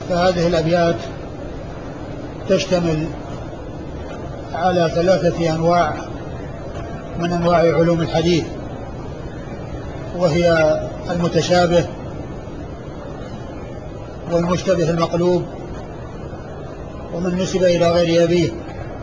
فهذه الأبيات تشتمل على 3 أنواع من أنواع علوم الحديث، وهي المتشابه والمشتبه المقلوب ومن نسب إلى غير أبيه.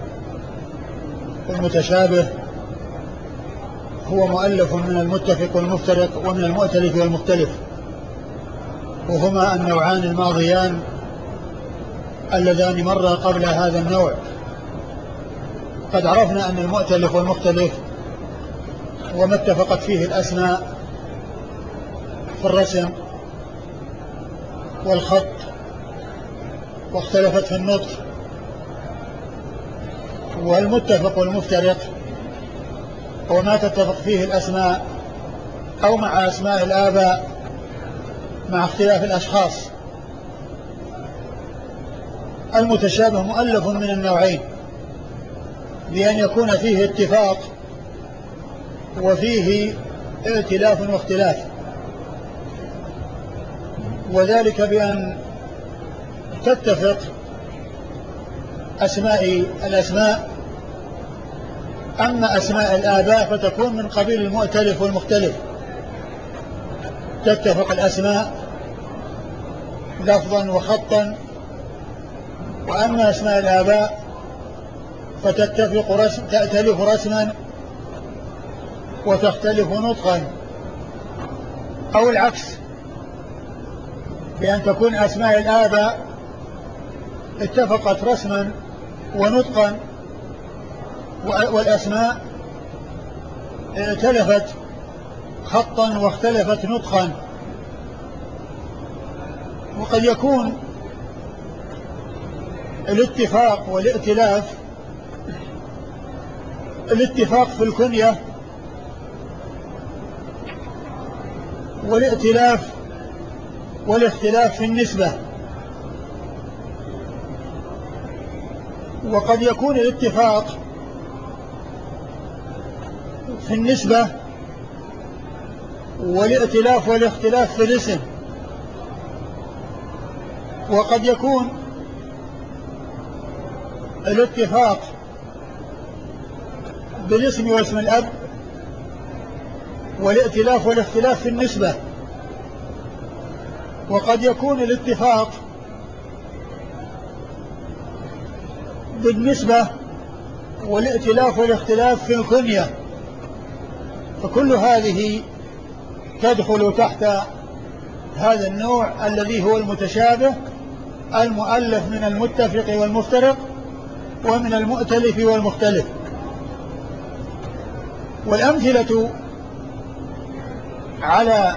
المتشابه هو مؤلف من المتفق والمفترق ومن المؤتلف والمختلف، وهما النوعان الماضيان اللذان مرا قبل هذا النوع. قد عرفنا أن المؤتلف والمختلف وما اتفقت فيه الأسماء في الرسم والخط واختلفت في النطق، والمتفق والمفترق وما تتفق فيه الأسماء أو مع أسماء الآباء مع اختلاف الأشخاص. المتشابه مؤلف من النوعين، بأن يكون فيه اتفاق وفيه ائتلاف واختلاف، وذلك بأن تتفق الأسماء. أما أسماء الآباء فتكون من قبيل المؤتلف والمختلف، تتفق الأسماء لفظا وخطا. وأما أسماء الآباء تأتلف رسما وتختلف نطقا، أو العكس، بأن تكون أسماء الآباء اتفقت رسما ونطقا، والأسماء ائتلفت خطا واختلفت نطقا. وقد يكون الاتفاق والائتلاف الاتفاق في الكنية، والائتلاف والاختلاف في النسبة. وقد يكون الاتفاق في النسبة والائتلاف والاختلاف في الاسم. وقد يكون الاتفاق بالاسم واسم الأب والائتلاف والاختلاف في النسبة. وقد يكون الاتفاق بالنسبة والائتلاف والاختلاف في الكنية. فكل هذه تدخل تحت هذا النوع الذي هو المتشابه المؤلف من المتفق والمفترق ومن المؤتلف والمختلف. والأمثلة على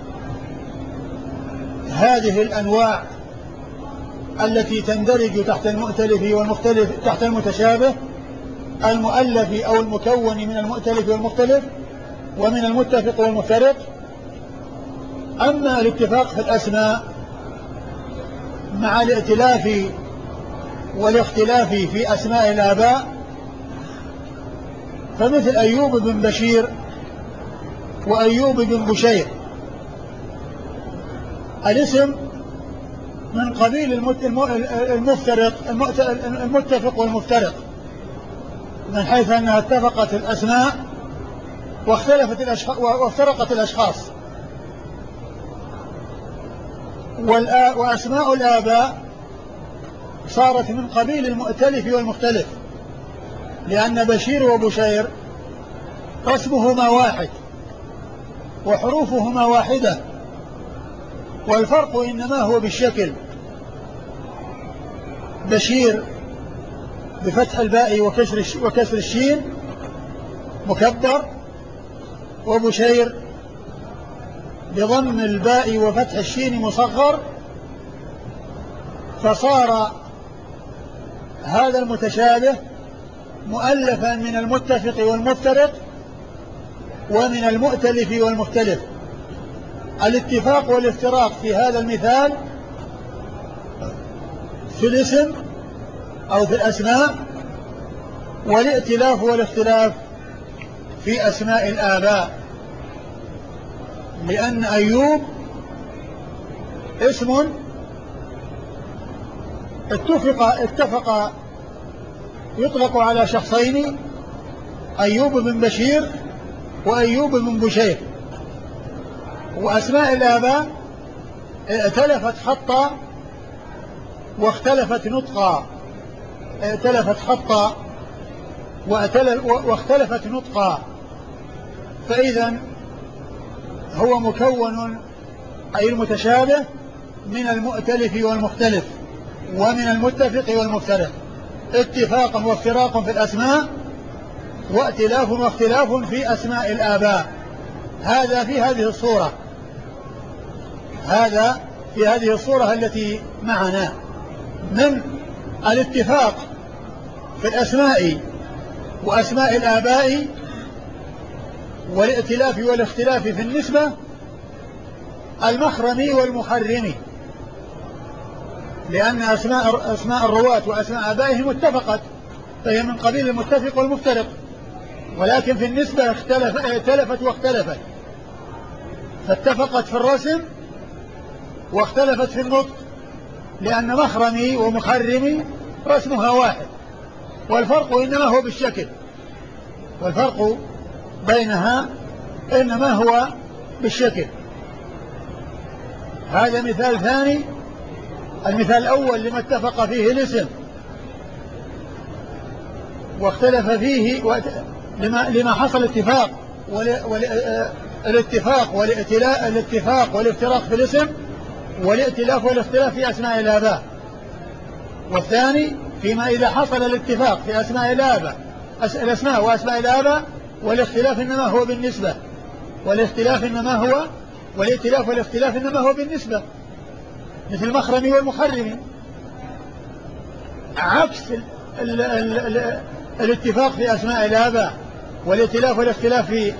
هذه الأنواع التي تندرج تحت المؤتلف والمختلف تحت المتشابه المؤلف أو المكون من المؤتلف والمختلف ومن المتفق والمفترق. أما الاتفاق في الأسماء مع الائتلاف والاختلاف في أسماء الآباء، فمثل أيوب بن بشير وأيوب بن بشير، الاسم من قبيل المتفق والمفترق، من حيث أنها اتفقت الأسماء وافترقت الأشخاص. وأسماء الآباء صارت من قبيل المؤتلف والمختلف، لأن بشير وبشير رسمهما واحد وحروفهما واحدة، والفرق إنما هو بالشكل. بشير بفتح الباء وكسر الشين مكبر، وبشير بضم الباء وفتح الشين مصغر. فصار هذا المتشابه مؤلفا من المتفق والمفترق ومن المؤتلف والمختلف. الاتفاق والافتراق في هذا المثال في الاسم أو في الأسماء، والائتلاف والاختلاف في أسماء الآباء، لأن أيوب اسم اتفق يطلق على شخصين: أيوب بن بشير وأيوب بن بشير. وأسماء الآباء ائتلفت خطا واختلفت نطقا، ائتلفت خطا واختلفت نطقا، فإذا هو مكون أي المتشابه من المؤتلف والمختلف ومن المتفق والمفترق، اتفاق وافتراق في الأسماء وائتلاف واختلاف في أسماء الآباء. هذا في هذه الصورة، هذا في هذه الصورة التي معنا من الاتفاق في الأسماء وأسماء الآباء، والائتلاف والاختلاف في النسبة، المخرمي والمخرمي، لأن أسماء الرواة وأسماء آبائهم اتفقت، فهي من قبيل المتفق والمفترق، ولكن في النسبة ائتلفت واختلفت، فاتفقت في الرسم واختلفت في النطق، لأن مخرمي ومخرمي رسمها واحد، والفرق إنما هو بالشكل، والفرق بينها إنما هو بالشكل. هذا مثال ثاني. المثال الأول لما اتفق فيه الاسم واختلف فيه لما حصل اتفاق الاتفاق والافتراق في الاسم، والائتلاف والاختلاف في أسماء الآباء. والثاني فيما إذا حصل الاتفاق في الأسماء وأسماء الآباء، والاختلاف إنما هو بالنسبة، والائتلاف والاختلاف إنما هو بالنسبة، مثل المخرمي والمخرمي. عكس الاتفاق في أسماء الآباء والائتلاف والاختلاف في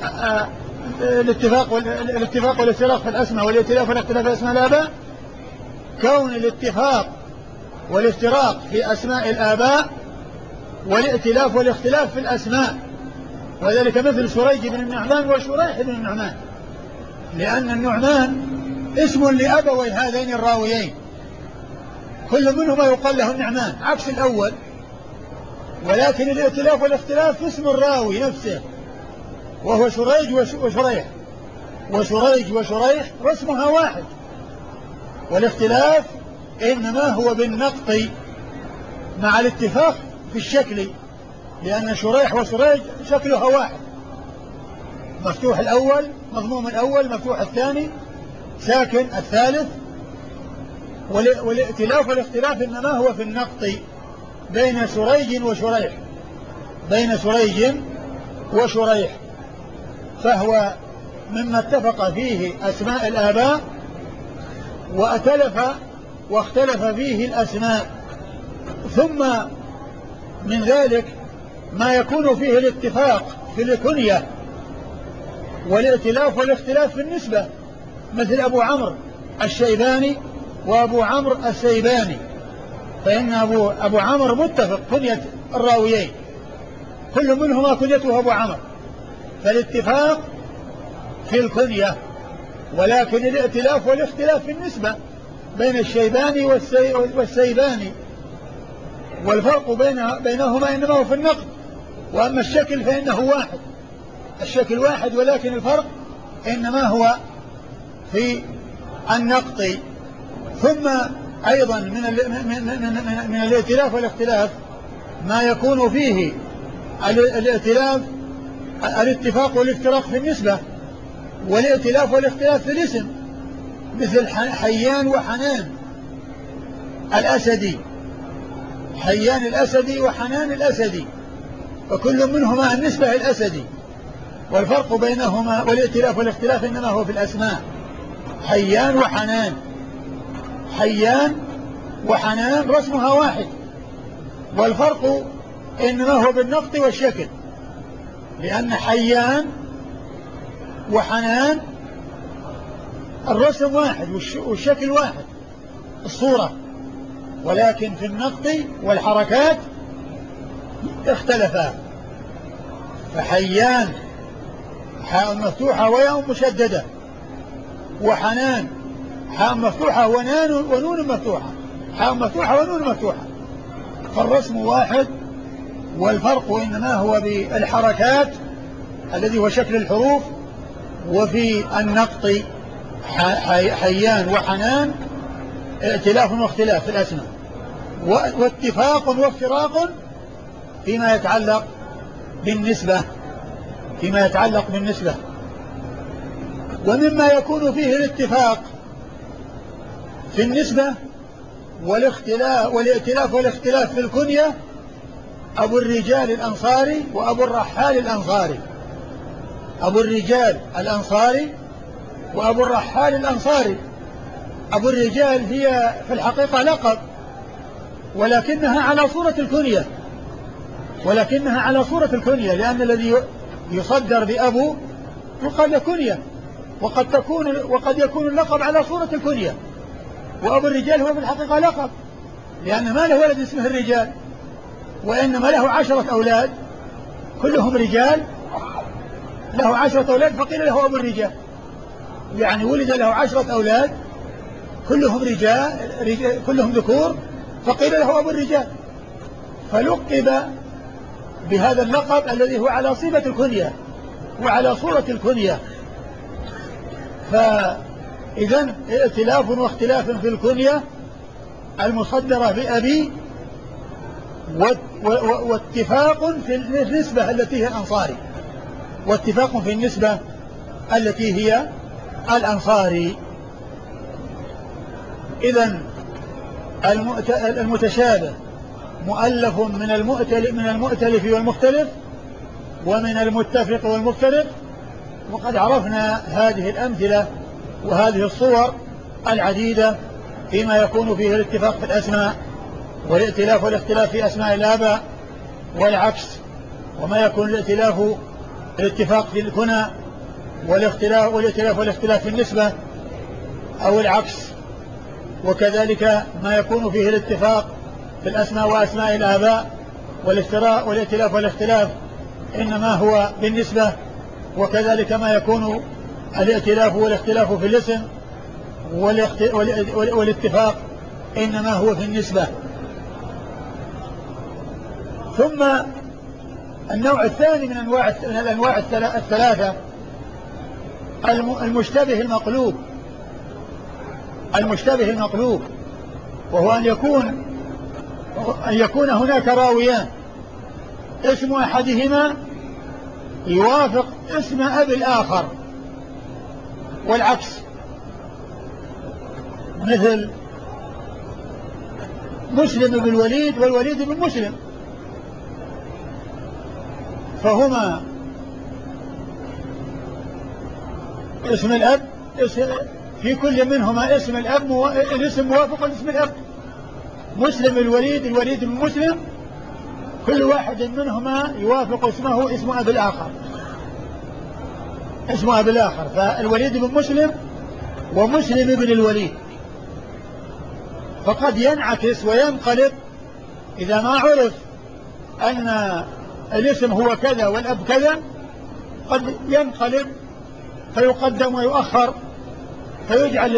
الاتفاق والافتراق في الأسماء، والائتلاف والاختلاف في أسماء الآباء، كون الاتفاق والافتراق في أسماء الآباء والائتلاف والاختلاف في الأسماء، وذلك مثل سريج بن النعمان وشريح بن النعمان، لأن النعمان اسم لأبوي هذين الراويين، كل منهما يقال له النعمان عكس الأول، ولكن الائتلاف والاختلاف في اسم الراوي نفسه، وهو شريج وشريح، وشريج وشريح رسمها واحد، والاختلاف إنما هو بالنقط مع الاتفاق في الشكل، لأن شريح وشريج شكلها واحد، مفتوح الأول مضموم الأول، مفتوح الثاني ساكن الثالث، والائتلاف والاختلاف إنما هو في النقط بين سريج وشريح، بين سريج وشريح، فهو مما اتفق فيه أسماء الآباء وأتلف واختلف فيه الأسماء. ثم من ذلك ما يكون فيه الاتفاق في الكنية والائتلاف والاختلاف في النسبة، مثل أبو عمرو الشيباني وأبو عمرو السيباني، فإن أبو عمرو متفق كنية الراويين، كل منهما كنيته أبو عمرو، فالاتفاق في الكنية، ولكن الائتلاف والاختلاف في النسبة بين الشيباني والسيباني، والفرق بينهما إنما هو في النقد، وأما الشكل فإنه واحد، الشكل واحد، ولكن الفرق إنما هو في النقد. ثم أيضا من الائتلاف والاختلاف ما يكون فيه الاتفاق والافتراق في النسبة، والائتلاف والاختلاف في الاسم، مثل حيان وحنان الأسدي، حيان الأسدي وحنان الأسدي، وكل منهما النسبة الأسدي، والفرق بينهما والائتلاف والاختلاف إنما هو في الأسماء، حيان وحنان، حيان وحنان رسمها واحد، والفرق إنما هو بالنقط والشكل، لأن حيان وحنان الرسم واحد والشكل واحد الصورة، ولكن في النقط والحركات اختلفا، فحيان حاء مفتوحة وياء مشددة، وحنان حاء مفتوحة ونون مفتوحة، حاء مفتوحة ونون مفتوحة، فالرسم واحد، والفرق إنما هو بالحركات الذي هو شكل الحروف، وفي النقط حيان وحنان ائتلاف واختلاف في الأسماء، واتفاق وافتراق فيما يتعلق بالنسبة. ومما يكون فيه الاتفاق في النسبة والائتلاف والاختلاف في الكنية أبو الرجال الأنصاري وأبو الرحال الأنصاري. أبو الرجال الأنصاري وأبو الرحال الأنصاري. أبو الرجال هي في الحقيقة لقب، ولكنها على صورة الكنية، لأن الذي يصدر بأبو يقال كنية، وقد يكون اللقب على صورة الكنية. وأبو الرجال هو في الحقيقة لقب، لأن ما له ولد اسمه الرجال، وإنما له 10 أولاد كلهم رجال، له 10 أولاد فقيل له أبو الرجال، يعني ولد له 10 أولاد كلهم كلهم ذكور، فقيل له أبو الرجال، فلقب بهذا اللقب الذي هو على صفة الكنية وعلى صورة الكنية. فإذن ائتلاف واختلاف في الكنية المصدرة بأبي، واتفاق في النسبة التي هي الأنصاري، واتفاق في النسبة التي هي الأنصاري. إذن المتشابه مؤلف من المؤتلف والمختلف، ومن المتفق والمفترق. وقد عرفنا هذه الأمثلة وهذه الصور العديدة فيما يكون فيه الاتفاق في الأسماء، والائتلاف والاختلاف في أسماء الآباء والعكس، وما يكون الاتفاق في الكنى والائتلاف والاختلاف في النسبة أو العكس، وكذلك ما يكون فيه الاتفاق في الأسماء وأسماء الآباء والائتلاف والاختلاف إنما هو بالنسبة، وكذلك ما يكون الائتلاف والاختلاف في الاسم والاتفاق إنما هو في النسبة. ثم النوع الثاني من الأنواع الثلاثة المشتبه المقلوب، وهو أن يكون هناك راويان اسم أحدهما يوافق اسم أبي الآخر والعكس، مثل مسلم بن الوليد والوليد بن مسلم، فهما اسم الأب في كل منهما اسم الأب الاسم موافق لاسم الأب. مسلم الوليد بن مسلم كل واحد منهما يوافق اسم أبي الآخر، فالوليد بن مسلم ومسلم بن الوليد. فقد ينعكس وينقلب إذا ما عرف أن الاسم هو كذا والأب كذا، قد ينقلب فيقدم ويؤخر، فيجعل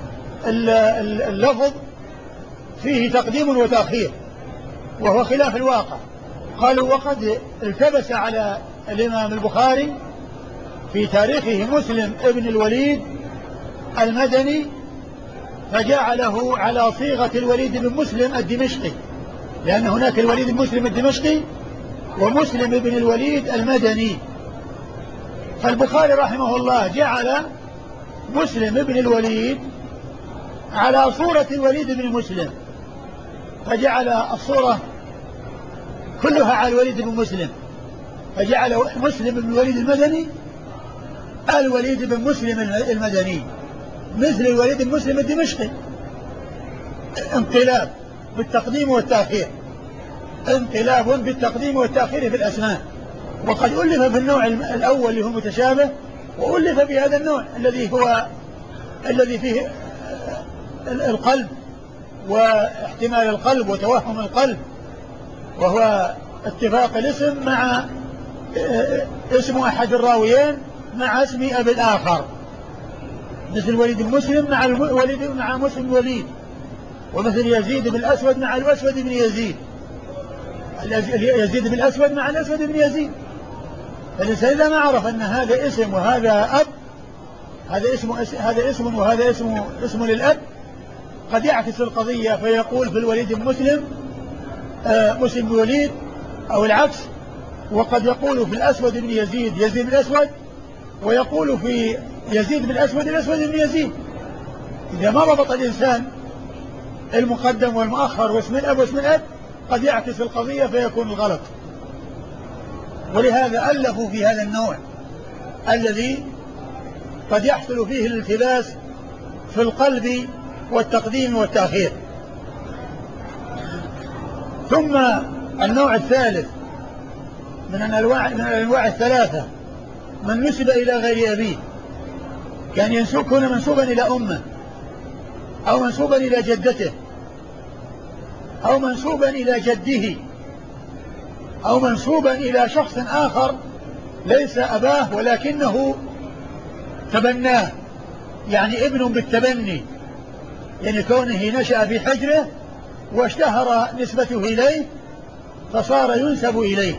اللفظ فيه تقديم وتأخير، وهو خلاف الواقع. قالوا وقد التبس على الإمام البخاري في تاريخه مسلم ابن الوليد المدني، فجعله على صيغة الوليد بن مسلم الدمشقي، لأن هناك الوليد بن مسلم الدمشقي ومسلم بن الوليد المدني. فالبخاري رحمه الله جعل مسلم بن الوليد على صورة الوليد بن مسلم، فجعل الصورة كلها على الوليد بن مسلم، فجعل مسلم بن الوليد المدني الوليد بن مسلم المدني مثل الوليد بن مسلم الدمشقي. انقلاب بالتقديم والتأخير في الأسماء. وقد ألف في النوع الأول اللي هو متشابه، وألف بهذا النوع الذي فيه القلب واحتمال القلب وتوهم القلب، وهو اتفاق الاسم مع اسم أحد الراويين مع اسم أبي الآخر، مثل الوليد بن مسلم مع مسلم الوليد، ومثل يزيد بن الأسود مع الأسود بن يزيد، يزيد بن الأسود مع الأسود بن يزيد. فالإنسان إذا ما عرف أن هذا اسم وهذا أب، هذا اسم وهذا اسم للأب، قد يعكس القضية فيقول في الوليد بن مسلم مسلم بن وليد أو العكس، وقد يقول في الأسود بن يزيد يزيد بن الأسود، ويقول في يزيد بن الأسود الأسود بن يزيد. إذا ما ضبط الإنسان المقدم والمؤخر واسم الأب واسم الأب قد يعكس القضية فيكون الغلط. ولهذا ألفوا في هذا النوع الذي قد يحصل فيه الالتباس في القلب والتقديم والتأخير. ثم النوع الثالث من الأنواع الثلاثة من نسب إلى غير أبيه، كان يكون منسوبا إلى أمه أو منسوبا إلى جدته أو منسوبا إلى جده أو منسوبا إلى شخص آخر ليس أباه ولكنه تبناه، يعني ابن بالتبني، يعني كونه نشأ في حجره واشتهر نسبته إليه فصار ينسب إليه.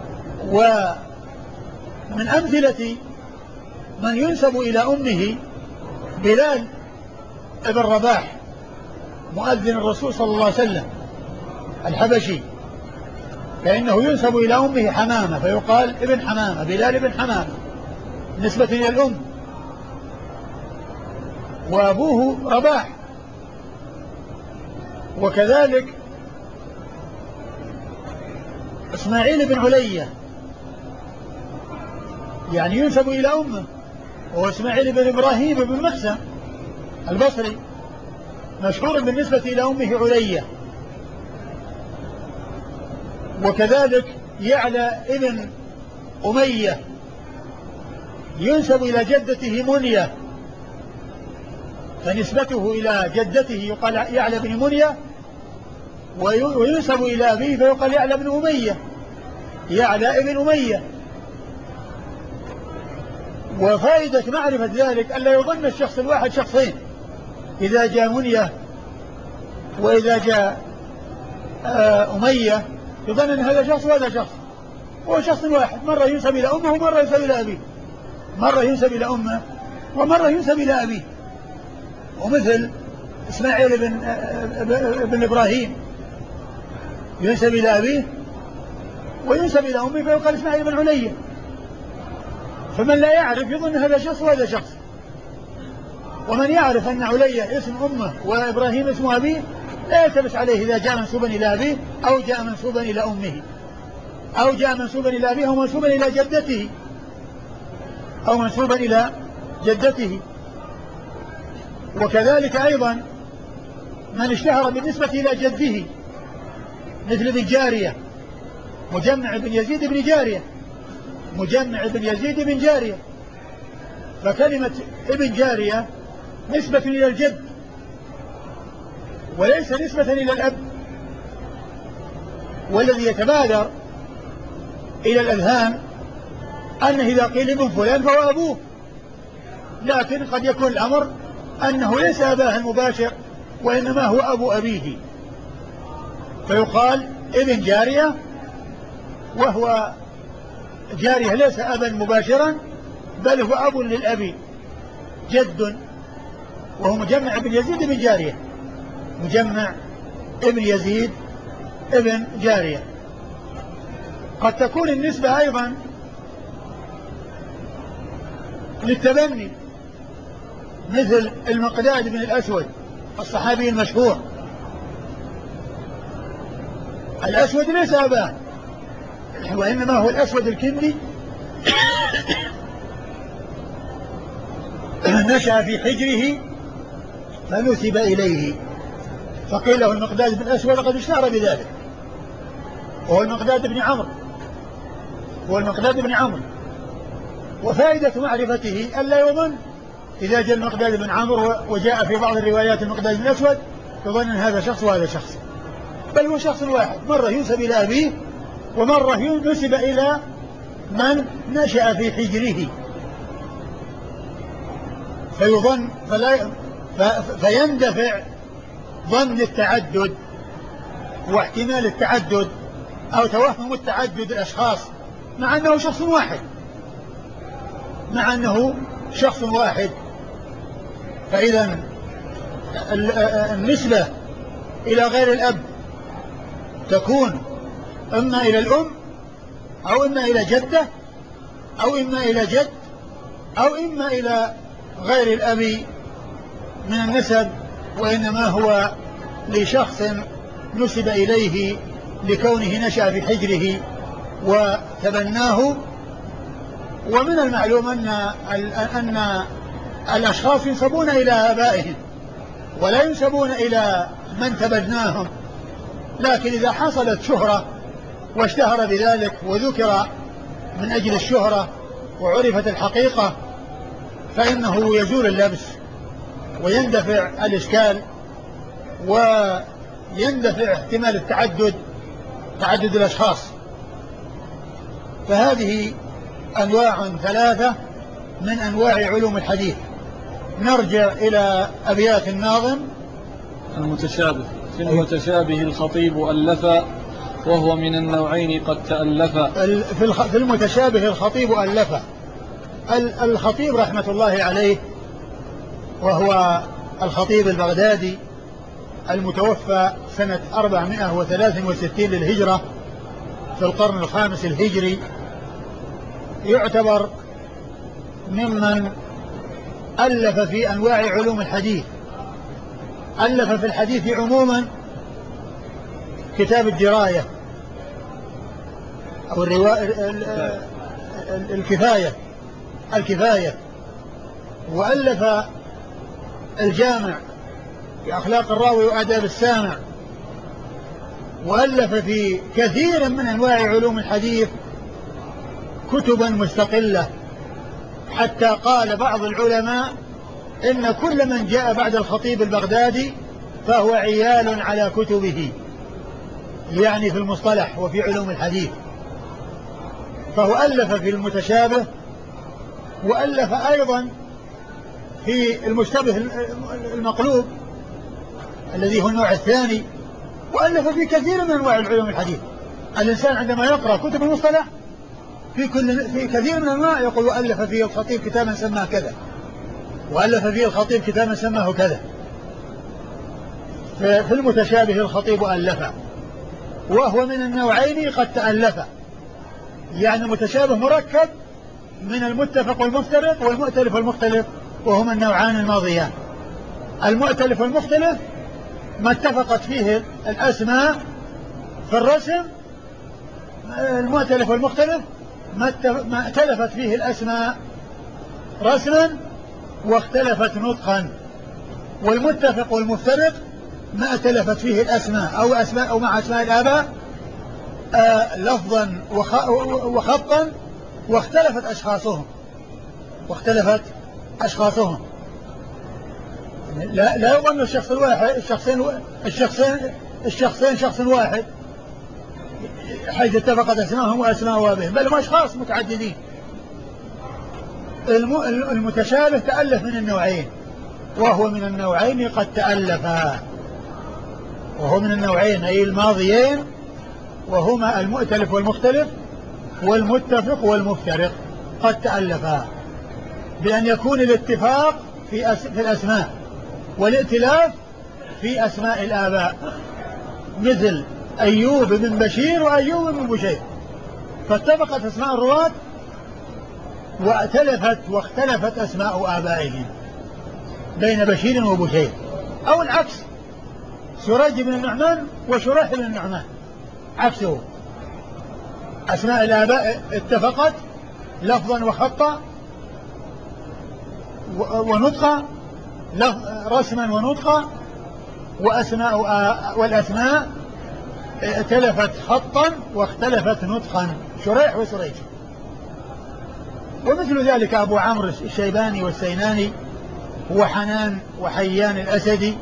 ومن أمثلة من ينسب إلى أمه بلال ابن رباح مؤذن الرسول صلى الله عليه وسلم الحبشي، فإنه ينسب إلى أمه حمامة فيقال ابن حمامة، بلال ابن حمامة نسبة إلى الأم، وأبوه رباح. وكذلك إسماعيل بن علية يعني ينسب إلى أمه، وهو إسماعيل بن إبراهيم بن مخزم البصري مشهور بالنسبة إلى أمه علية. وكذلك يعلى ابن أمية ينسب إلى جدته منية، فنسبته إلى جدته يقال يعلى بن منية، وينسب إلى أبيه فيقال يعلى بن أمية، يعلى ابن أمية. وفائدة معرفة ذلك ألا يظن الشخص الواحد شخصين، إذا جاء منية وإذا جاء أمية يظن أن هذا شخص وهذا شخص، هو شخص واحد، مرة ينسب إلى أمه ومرة ينسب إلى أبيه، مرة ينسب إلى أمه ومرة ينسب إلى أبيه. ومثل إسماعيل بن إبراهيم ينسب إلى أبيه وينسب إلى أمه فيقال إسماعيل بن علية. فمن لا يعرف يظن هذا شخص وهذا شخص، ومن يعرف أن علية اسم أمه وإبراهيم اسم أبيه لا يلتبس عليه إذا جاء منسوبا إلى أبيه أو جاء منسوبا إلى أمه أو جاء منسوبا إلى أبيه أو منسوبا إلى جدته أو منسوبا إلى جدته. وكذلك أيضا من اشتهر بالنسبة إلى جده مثل ابن جارية مجمع بن يزيد بن جارية، مجمع بن يزيد بن جارية، فكلمة ابن جارية نسبة إلى الجد وليس نسبة إلى الأب. والذي يتبادر إلى الأذهان أنه إذا قيل ابن فلان فهو أبوه، لكن قد يكون الأمر أنه ليس أباه المباشر وإنما هو أبو أبيه، فيقال ابن جارية، وهو جارية ليس أبا مباشرا بل هو أب للأب جد، وهو مجمع بن يزيد بن جارية، مجمع ابن يزيد ابن جارية. قد تكون النسبة أيضا للتبني مثل المقداد بن الأسود الصحابي المشهور، الأسود ليس أباه وإنما هو الأسود الكندي نشأ في حجره فنسب إليه فقيل له المقداد بن الأسود قد اشتهر بذلك، وهو المقداد بن عمرو، هو المقداد بن عمرو. وفائدة معرفته ألا يظن إذا جاء المقداد بن عمرو وجاء في بعض الروايات المقداد بن الأسود يظن أن هذا شخص وهذا شخص، بل هو شخص واحد، مرة ينسب إلى أبيه ومرة ينسب إلى من نشأ في حجره، فيظن فيندفع ظن التعدد واحتمال التعدد أو توهم التعدد الأشخاص مع أنه شخص واحد، مع أنه شخص واحد. فإذا النسبة إلى غير الأب تكون إما إلى الأم أو إما إلى جدة أو إما إلى جد أو إما إلى غير الأب من النسب، وإنما هو لشخص نسب إليه لكونه نشأ في حجره وتبناه. ومن المعلوم أن الأشخاص ينسبون إلى آبائهم ولا ينسبون إلى من تبناهم، لكن إذا حصلت شهرة واشتهر بذلك وذكر من أجل الشهرة وعرفت الحقيقة فإنه يزول اللبس ويندفع الإشكال ويندفع احتمال تعدد الأشخاص. فهذه أنواع ثلاثة من أنواع علوم الحديث. نرجع إلى أبيات الناظم. المتشابه: في المتشابه الخطيب ألف وهو من النوعين قد تألف. في المتشابه الخطيب ألف. الخطيب رحمة الله عليه وهو الخطيب البغدادي المتوفى سنة 463 للهجرة في القرن الخامس الهجري، يعتبر ممن ألف في أنواع علوم الحديث. ألف في الحديث عموما كتاب الدراية أو الكفاية، وألف الجامع في أخلاق الراوي وآداب السامع، وألف في كثير من أنواع علوم الحديث كتبا مستقلة، حتى قال بعض العلماء إن كل من جاء بعد الخطيب البغدادي فهو عيال على كتبه، يعني في المصطلح وفي علوم الحديث. فهو ألف في المتشابه، وألف أيضا في المشتبه المقلوب الذي هو النوع الثاني، وألف في كثير من أنواع علوم الحديث. الإنسان عندما يقرأ كتب المصطلح في كثير من الأنواع يقول وألف فيه الخطيب كتابا سماه كذا، وألف فيه الخطيب كتابا سماه كذا. في المتشابه الخطيب ألف وهو من النوعين قد تألف، يعني متشابه مركب من المتفق والمفترق والمؤتلف والمختلف، وهما النوعان الماضيان. المؤتلف والمختلف ما اتفقت فيه الأسماء في الرسم، المؤتلف والمختلف ما اتلفت فيه الأسماء رسما واختلفت نطقا. والمتفق والمفترق ما اتلفت فيه الأسماء أو مع أسماء الآباء لفظا وخطا واختلفت أشخاصهم. لا يظن الشخص الواحد الشخصين شخص واحد حيث اتفقت أسماءهم وأسماء آبائهم، بل هم أشخاص متعددين. المتشابه تألف من النوعين، وهو من النوعين قد تألفا، وهو من النوعين أي الماضيين، وهما المؤتلف والمختلف والمتفق والمفترق قد تألفا، بأن يكون الاتفاق في الأسماء والائتلاف في أسماء الآباء، مثل أيوب بن بشير وأيوب بن بشير، فاتفقت أسماء الرواة واختلفت أسماء آبائهم بين بشير وبشير، أو العكس، سريج بن النعمان وشريح بن النعمان عكسه، أسماء الآباء اتفقت لفظا وخطا ونطقا، رسما ونطقا، والأسماء اتلفت خطا واختلفت نطقا، شريح وسريج. ومثل ذلك أبو عمرو الشيباني والسيناني وحنان وحيان الأسدي،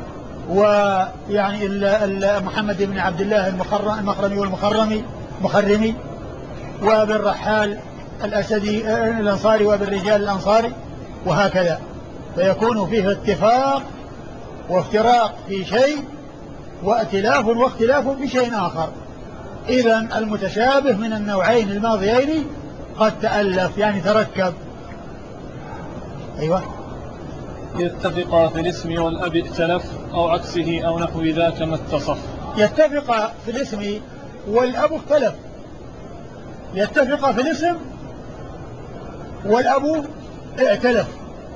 ويعني محمد بن عبد الله المخرمي والمخرمي، وابن الرحال الأسدي الأنصاري، وابن الرجال الأنصاري، وهكذا. فيكون فيه اتفاق وافتراق في شيء وائتلاف واختلاف في شيء آخر. إذن المتشابه من النوعين الماضيين قد تألف يعني تركب. أيوة. يتفقا في الاسم والأب ائتلف أو عكسه أو نحو ذاك ما اتصف. يتفقا في الاسم والأب اختلف. يتفقا في الاسم والأب ائتلف،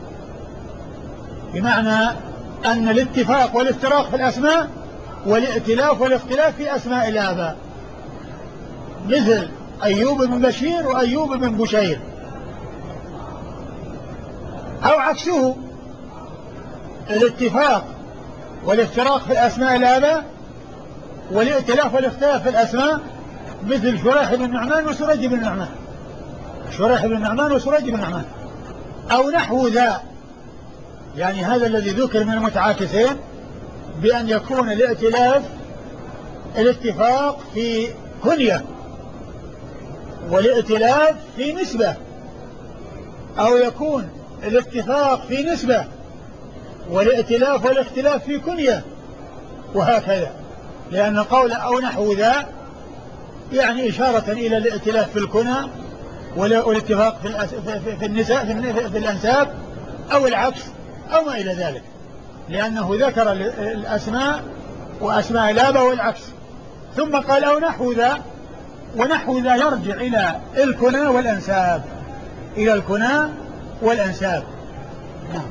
بمعنى أن الاتفاق والافتراق في الأسماء والائتلاف والاختلاف في أسماء الآباء، مثل أيوب بن بشير وأيوب بن بشير. أو عكسه الاتفاق والافتراق في الأسماء الآباء والائتلاف والاختلاف في الأسماء، مثل شريح بن نعمان وسريج بن نعمان. شريح بن نعمان وسريج بن نعمان. أو نحو ذا، يعني هذا الذي ذكر من المتعاكسين، بأن يكون الائتلاف الاتفاق في كنية والائتلاف في نسبة، أو يكون الاتفاق في نسبة والائتلاف والاختلاف في كنية، وهكذا. لأن قول أو نحو ذا يعني إشارة إلى الائتلاف في الكنى والاتفاق في النساء في الأنساب، أو العكس أو ما إلى ذلك، لأنه ذكر الأسماء وأسماء الآباء والعكس، ثم قال أو نحو ذا، ونحو ذا يرجع إلى الكنى والأنساب، إلى الكنى والأنساب. نعم.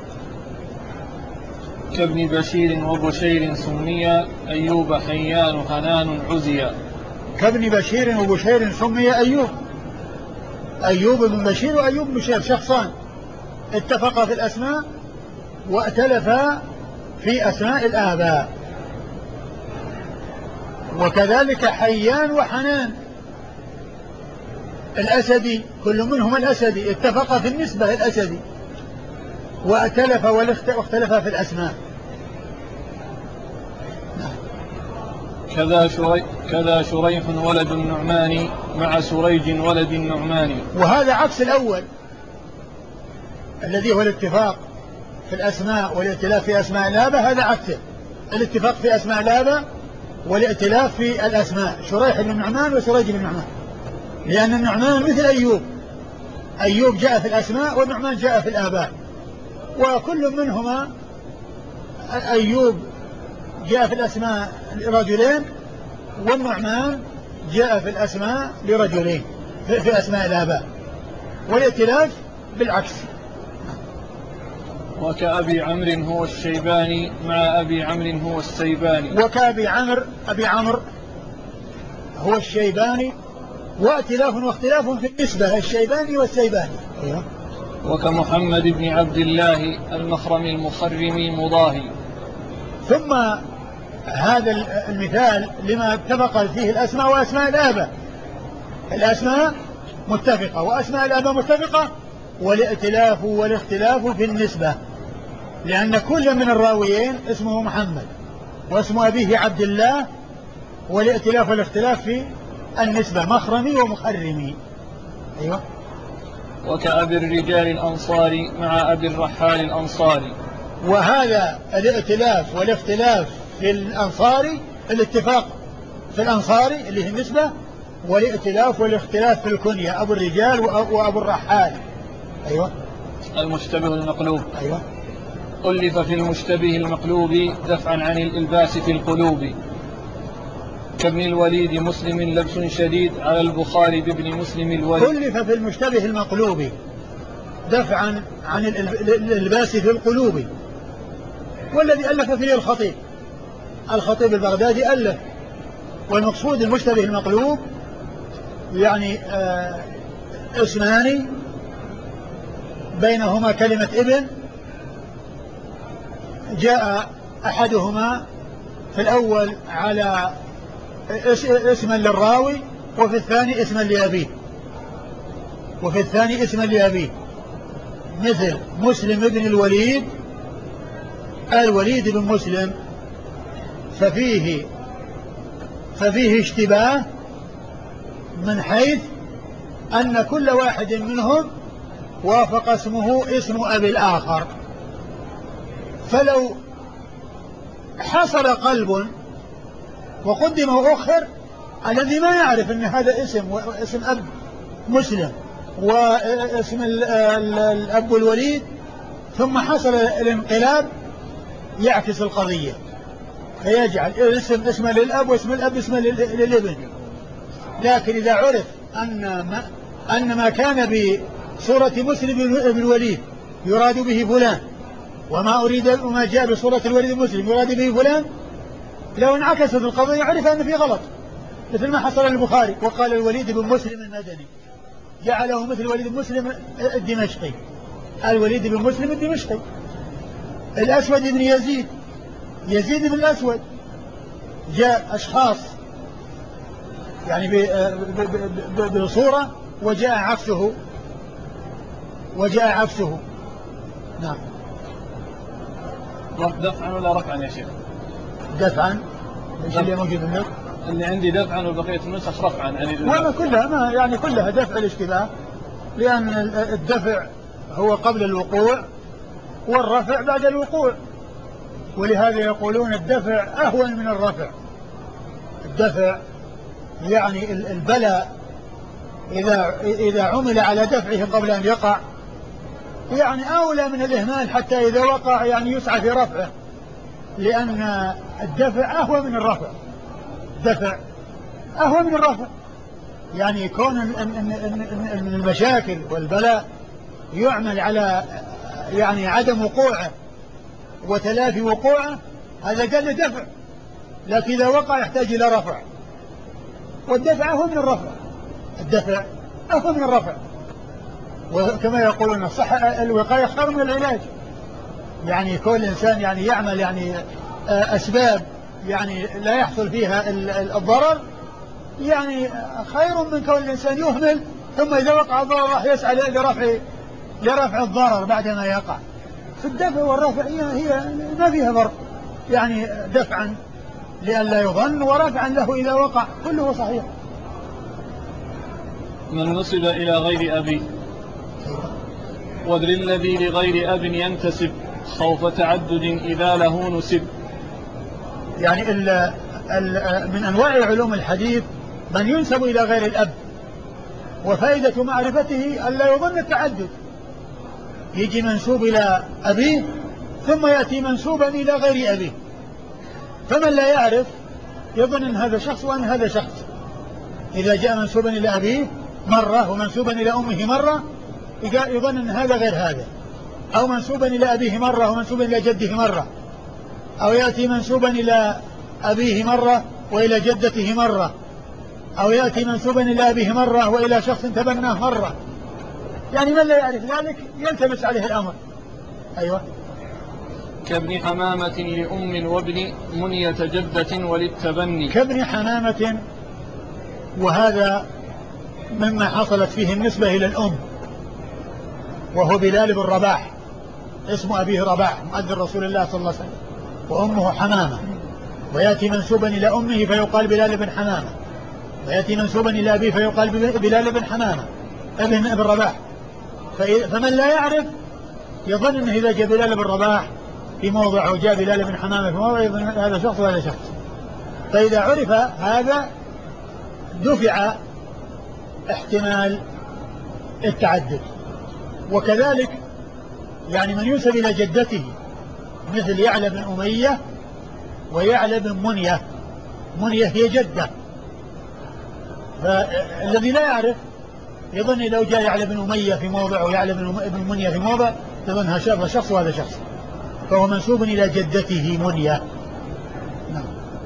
كابن بشير وبشير سمي أيوب حيان حنان عزيا. كابن بشير وبشير سمي أيوب. أيوب بن بشير وأيوب بن بشير شخصان اتفقا في الأسماء وائتلفا في أسماء الآباء. وكذلك حيان وحنان الأسدي، كل منهما الأسدي، اتفقا في النسبة الأسدي وائتلفا واختلفا في الأسماء. كذا شريح ولد النعمان مع سريج ولد النعمان. وهذا عكس الأول الذي هو الاتفاق في الأسماء والائتلاف في أسماء الآباء، هذا عكسه، الاتفاق في أسماء الآباء والائتلاف في الأسماء. شريح بن نعمان وسريج بن نعمان، لأن النعمان مثل أيوب، أيوب جاء في الأسماء والنعمان جاء في الآباء، وكل منهما أيوب جاء في الأسماء لرجلين، والنعمان جاء في الأسماء لرجلين في أسماء الآباء، والائتلاف بالعكس. وكأبي عمرو هو الشيباني مع أبي عمرو هو السيباني. وكأبي عمرو، أبي عمرو هو الشيباني، وائتلاف واختلاف في النسبة، الشيباني والسيباني. وكمحمد بن عبد الله المخرمي المخرمي مضاهي. ثم هذا المثال لما اتفق فيه الأسماء وأسماء الآباء، الأسماء متفقة وأسماء الآباء متفقة، والائتلاف والاختلاف في النسبة، لأن كل من الراويين اسمه محمد واسم أبيه عبد الله، والائتلاف والاختلاف في النسبة، مخرمي ومخرمي. أيوة. وكأبي الرجال الأنصاري مع أبي الرحال الأنصاري. وهذا الائتلاف والاختلاف في الأنصاري، الاتفاق في الأنصاري اللي هي النسبة، والائتلاف والاختلاف في الكنية، أبو الرجال وأبو الرحال. أيوة. المشتبه المقلوب. أيوة. ألف في المشتبه المقلوب دفعا عن الإلباس في القلوب. كابن الوليد مسلم لبس شديد على البخاري بابن مسلم الوليد. ألف في المشتبه المقلوب دفعا عن الإلباس في القلوب، والذي ألف فيه الخطيب البغدادي ألف. والمقصود المشتبه المقلوب يعني اسمان بينهما كلمة ابن، جاء أحدهما في الأول على اسما للراوي، وفي الثاني اسما لأبيه، مثل مسلم بن الوليد، الوليد بن مسلم، ففيه اشتباه من حيث أن كل واحد منهم وافق اسمه اسم أبي الآخر. فلو حصل قلب وقدم وأخر، الذي ما يعرف أن هذا اسم أب مسلم واسم الأب الوليد، ثم حصل الانقلاب يعكس القضية فيجعل اسم للأب واسم الأب اسم للابن. لكن إذا عرف أن ما كان بصورة مسلم بن الوليد يراد به فلان، وما جاء بصورة الوليد المسلم يراد به فلان، لو انعكست القضية عرف أن في غلط، مثل ما حصل للبخاري وقال الوليد بن مسلم المدني جعله مثل الوليد بن مسلم الدمشقي، الوليد بن مسلم الدمشقي. الأسود بن يزيد بن الأسود، جاء أشخاص يعني بصورة وجاء عكسه. نعم. دفعا ولا رفعا يا شيخ؟ دفعا. ايش اللي موجود عندك؟ اللي عندي دفعا وبقية النسخ رفعا يعني. وانا كلها دفع الاشتباه، لأن الدفع هو قبل الوقوع والرفع بعد الوقوع، ولهذا يقولون الدفع أهون من الرفع. الدفع يعني البلاء إذا عمل على دفعه قبل أن يقع يعني أولى من الإهمال حتى إذا وقع يعني يسعى في رفعه، لأن الدفع أهون من الرفع. الدفع أهون من الرفع، يعني كون أن المشاكل والبلاء يعمل على يعني عدم وقوعه وتلافي وقوعه، هذا دل دفع، لكن إذا وقع يحتاج إلى رفع، والدفع أهون من الرفع. الدفع أهون من الرفع، وكما يقولون صح الوقاية خير من العلاج. يعني كل إنسان يعني يعمل يعني أسباب يعني لا يحصل فيها الضرر، يعني خير من كون الإنسان يهمل ثم إذا وقع الضرر راح يسعى لرفع الضرر بعدما يقع. في الدفع والرفع هي ما فيها فرق، يعني دفعا لئلا يظن ورفعا له إذا وقع، كله صحيح. من نسب إلى غير أبيه وللذي لغير أب ينتسب خوف تعدد إذا له نسب. يعني من أنواع علوم الحديث من ينسب إلى غير الأب، وفائدة معرفته ألا يظن التعدد، يجي منسوب إلى أبيه ثم يأتي منسوبا إلى غير أبيه، فمن لا يعرف يظن أن هذا شخص وأن هذا شخص. إذا جاء منسوبا إلى أبيه مرة ومنسوبا إلى أمه مرة يظن أن هذا غير هذا، أو منسوبا إلى أبيه مرة ومنسوبا إلى جده مرة، أو يأتي منسوبا إلى أبيه مرة وإلى جدته مرة، أو يأتي منسوبا إلى أبيه مرة وإلى شخص تبناه مرة. يعني من لا يعرف ذلك يلتبس عليه الأمر. أيوة. كابن حمامة لأم وابن منية جدة وللتبني. كابن حمامة، وهذا مما حصلت فيه النسبة إلى الأم، وهو بلال بن رباح، اسم أبيه رباح مؤذن رسول الله صلى الله عليه وسلم، وأمه حمامة، ويأتي منسوبا إلى أمه فيقال بلال بن حمامة، ويأتي منسوبا إلى أبيه فيقال بلال بن حمامة ابن رباح. فمن لا يعرف يظن أنه إذا جاء بلال بن رباح في موضع وجاء بلال بن حمامة في موضع يظن هذا شخص وهذا شخص. فإذا عرف هذا دفع احتمال التعدد. وكذلك يعني من ينسب إلى جدته مثل يعلى بن أمية ويعلى بن منية، منية هي جدة، فالذي لا يعرف يظن لو جاء يعلى بن أمية في موضع ويعلى بن منية في موضع يظن هذا شخص وهذا شخص، فهو منسوب إلى جدته منية. نعم.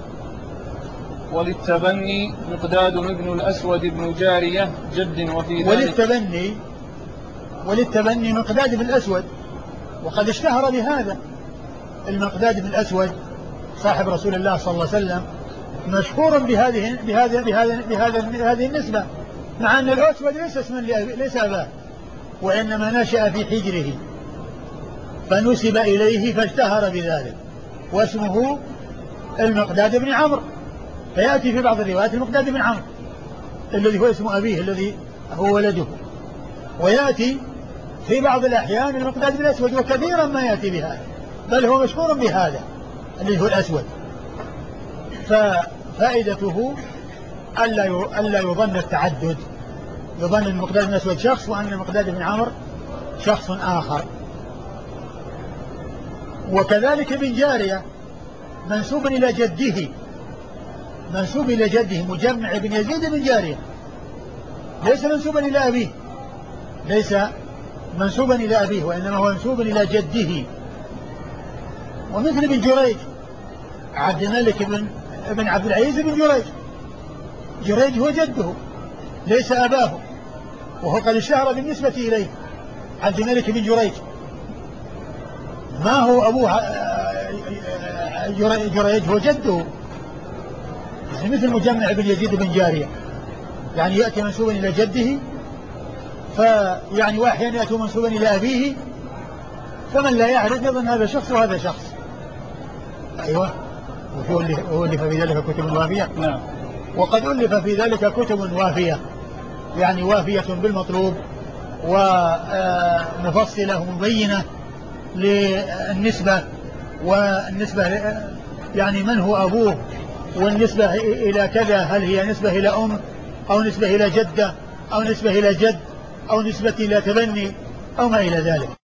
وللتبني مقداد بن الأسود بن جارية جد، وفي ذلك وللتبني مقداد بن الأسود، وقد اشتهر بهذا. المقداد بن الأسود صاحب رسول الله صلى الله عليه وسلم مشهور بهذه النسبة، مع أن الأسود ليس أباه، وإنما نشأ في حجره فنسب إليه فاشتهر بذلك، واسمه المقداد بن عمرو، فيأتي في بعض الروايات المقداد بن عمرو الذي هو اسم أبيه الذي هو ولده، ويأتي في بعض الأحيان المقداد بن الأسود، وكثيرا ما يأتي بهذا، بل هو مشهور بهذا اللي هو الأسود. ففائدته ألا يظن التعدد، يظن المقداد بن الأسود شخص وأن المقداد بن عمرو شخص آخر. وكذلك ابن جارية منسوب إلى جده، منسوب إلى جده مجمع بن يزيد بن جارية، ليس منسوبا إلى أبيه، ليس منسوبا إلى أبيه، وإنما هو منسوب إلى جده. ومثل ابن جريج عبد الملك بن عبد العزيز بن جريج، جريج هو جده ليس أباه، وهو قد اشتهر بالنسبة إليه عبد الملك بن جريج، ما هو أبوه جريج هو جده. مثل مجمع بن يزيد بن جارية يعني يأتي منسوبا إلى جده، فيعني وأحيانا يأتي منسوبا إلى أبيه، فمن لا يعرف يظن هذا شخص وهذا شخص. أيوة. وألف في ذلك كتب وافية. نعم. وقد ألف في ذلك كتب وافية، يعني وافية بالمطلوب ومفصلة ومبينة للنسبة، والنسبة يعني من هو أبوه، والنسبة إلى كذا، هل هي نسبة إلى أم أو نسبة إلى جدة أو نسبة إلى جد أو نسبة إلى تبني أو ما إلى ذلك.